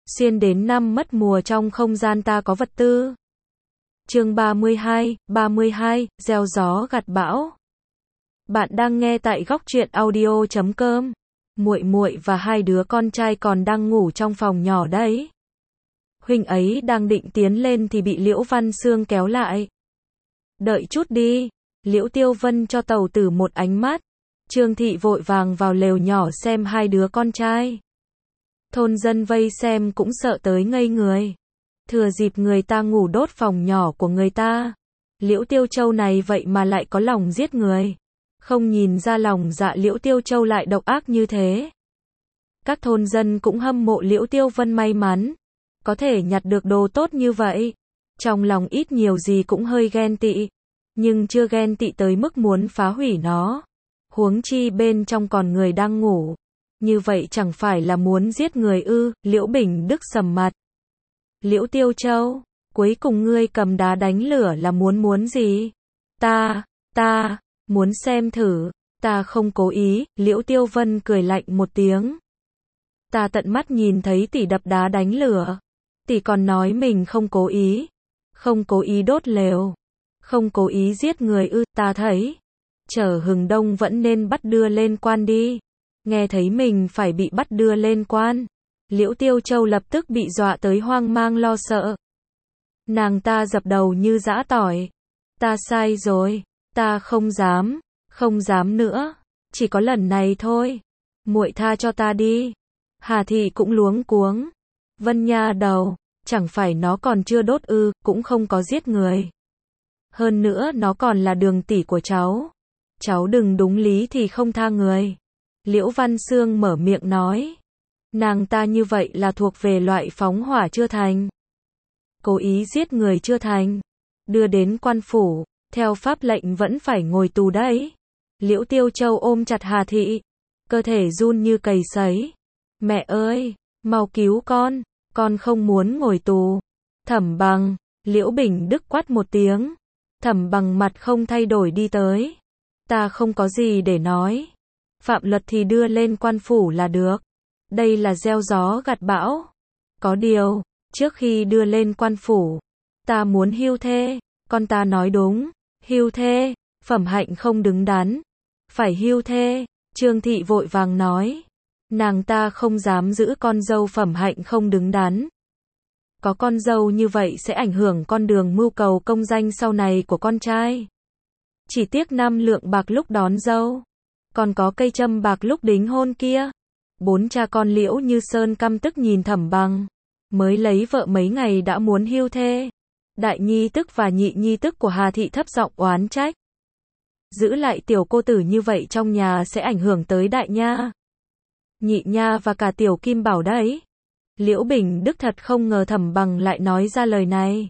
Xuyên đến năm mất mùa trong không gian ta có vật tư. Chương 32, gieo gió gặt bão. Bạn đang nghe tại góc truyện audio.com. Muội muội và hai đứa con trai còn đang ngủ trong phòng nhỏ đấy. Huynh ấy đang định tiến lên thì bị Liễu Văn Xương kéo lại. Đợi chút đi. Liễu Tiêu Vân cho tàu tử một ánh mắt. Trương Thị vội vàng vào lều nhỏ xem hai đứa con trai. Thôn dân vây xem cũng sợ tới ngây người. Thừa dịp người ta ngủ đốt phòng nhỏ của người ta. Liễu Tiêu Châu này vậy mà lại có lòng giết người. Không nhìn ra lòng dạ Liễu Tiêu Châu lại độc ác như thế. Các thôn dân cũng hâm mộ Liễu Tiêu Vân may mắn. Có thể nhặt được đồ tốt như vậy. Trong lòng ít nhiều gì cũng hơi ghen tị. Nhưng chưa ghen tị tới mức muốn phá hủy nó. Huống chi bên trong còn người đang ngủ. Như vậy chẳng phải là muốn giết người ư? Liễu Bình Đức sầm mặt. Liễu Tiêu Châu, cuối cùng ngươi cầm đá đánh lửa là muốn gì? Ta, muốn xem thử, ta không cố ý. Liễu Tiêu Vân cười lạnh một tiếng. Ta tận mắt nhìn thấy tỷ đập đá đánh lửa. Tỷ còn nói mình không cố ý. Không cố ý đốt lều. Không cố ý giết người ư? Ta thấy. Chờ Hừng Đông vẫn nên bắt đưa lên quan đi. Nghe thấy mình phải bị bắt đưa lên quan. Liễu Tiêu Châu lập tức bị dọa tới hoang mang lo sợ. Nàng ta dập đầu như giã tỏi. Ta sai rồi. Ta không dám nữa. Chỉ có lần này thôi. Muội tha cho ta đi. Hà Thị cũng luống cuống. Vân nha đầu, chẳng phải nó còn chưa đốt ư, cũng không có giết người. Hơn nữa nó còn là Đường tỷ của cháu. Cháu đừng đúng lý thì không tha người. Liễu Văn Xương mở miệng nói. Nàng ta như vậy là thuộc về loại phóng hỏa chưa thành. Cố ý giết người chưa thành. Đưa đến quan phủ, theo pháp lệnh vẫn phải ngồi tù đấy. Liễu Tiêu Châu ôm chặt Hà Thị. Cơ thể run như cầy sấy. Mẹ ơi, mau cứu con không muốn ngồi tù. Thẩm Bằng, Liễu Bình Đức quát một tiếng. Thẩm Bằng mặt không thay đổi đi tới. Ta không có gì để nói. Phạm luật thì đưa lên quan phủ là được. Đây là gieo gió gặt bão. Có điều, trước khi đưa lên quan phủ, ta muốn hưu thê. Con ta nói đúng. Hưu thê, phẩm hạnh không đứng đắn. Phải hưu thê. Trương Thị vội vàng nói. Nàng ta không dám giữ con dâu phẩm hạnh không đứng đắn. Có con dâu như vậy sẽ ảnh hưởng con đường mưu cầu công danh sau này của con trai. Chỉ tiếc 5 lượng bạc lúc đón dâu. Còn có cây châm bạc lúc đính hôn kia. 4 cha con Liễu Như Sơn căm tức nhìn Thẩm Bằng. Mới lấy vợ mấy ngày đã muốn hưu thê. Đại nhi tức và nhị nhi tức của Hà Thị thấp giọng oán trách. Giữ lại tiểu cô tử như vậy trong nhà sẽ ảnh hưởng tới đại nha. Nhị nha và cả tiểu Kim Bảo đấy. Liễu Bình Đức thật không ngờ Thẩm Bằng lại nói ra lời này.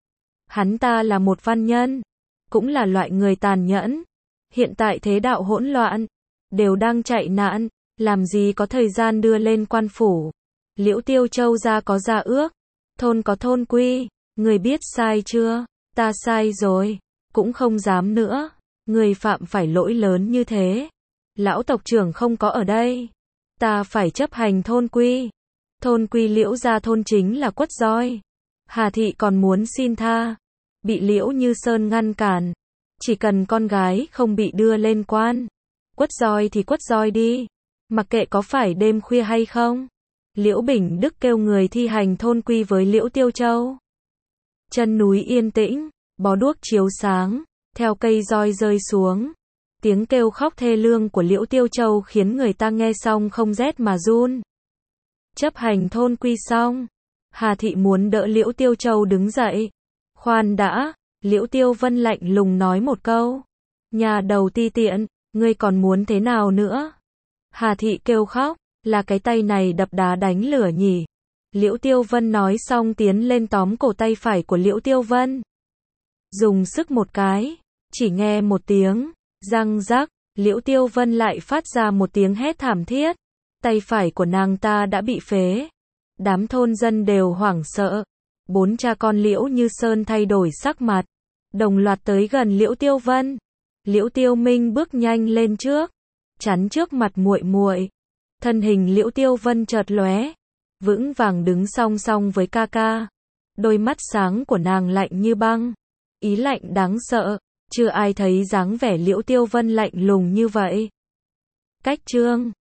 Hắn ta là một văn nhân. Cũng là loại người tàn nhẫn. Hiện tại thế đạo hỗn loạn. Đều đang chạy nạn. Làm gì có thời gian đưa lên quan phủ. Liễu Tiêu Châu ra có gia ước. Thôn có thôn quy. Người biết sai chưa? Ta sai rồi. Cũng không dám nữa. Người phạm phải lỗi lớn như thế. Lão tộc trưởng không có ở đây. Ta phải chấp hành thôn quy. Thôn quy Liễu gia thôn chính là Quất Roi. Hà Thị còn muốn xin tha. Bị Liễu Như Sơn ngăn cản. Chỉ cần con gái không bị đưa lên quan. Quất Roi thì quất roi đi. Mặc kệ có phải đêm khuya hay không. Liễu Bình Đức kêu người thi hành thôn quy với Liễu Tiêu Châu. Chân núi yên tĩnh. Bó đuốc chiếu sáng. Theo cây roi rơi xuống. Tiếng kêu khóc thê lương của Liễu Tiêu Châu khiến người ta nghe xong không rét mà run. Chấp hành thôn quy xong. Hà Thị muốn đỡ Liễu Tiêu Châu đứng dậy. Khoan đã. Liễu Tiêu Vân lạnh lùng nói một câu. Nhà đầu ti tiện, ngươi còn muốn thế nào nữa? Hà Thị kêu khóc, là cái tay này đập đá đánh lửa nhỉ? Liễu Tiêu Vân nói xong tiến lên tóm cổ tay phải của Liễu Tiêu Vân. Dùng sức một cái, chỉ nghe một tiếng, răng rắc, Liễu Tiêu Vân lại phát ra một tiếng hét thảm thiết. Tay phải của nàng ta đã bị phế. Đám thôn dân đều hoảng sợ. 4 cha con Liễu Như Sơn thay đổi sắc mặt. Đồng loạt tới gần Liễu Tiêu Vân. Liễu Tiêu Minh bước nhanh lên trước. Chắn trước mặt muội muội. Thân hình Liễu Tiêu Vân chợt lóe. vững vàng đứng song song với ca ca. Đôi mắt sáng của nàng lạnh như băng, ý lạnh đáng sợ, chưa ai thấy dáng vẻ Liễu Tiêu Vân lạnh lùng như vậy. Cách chương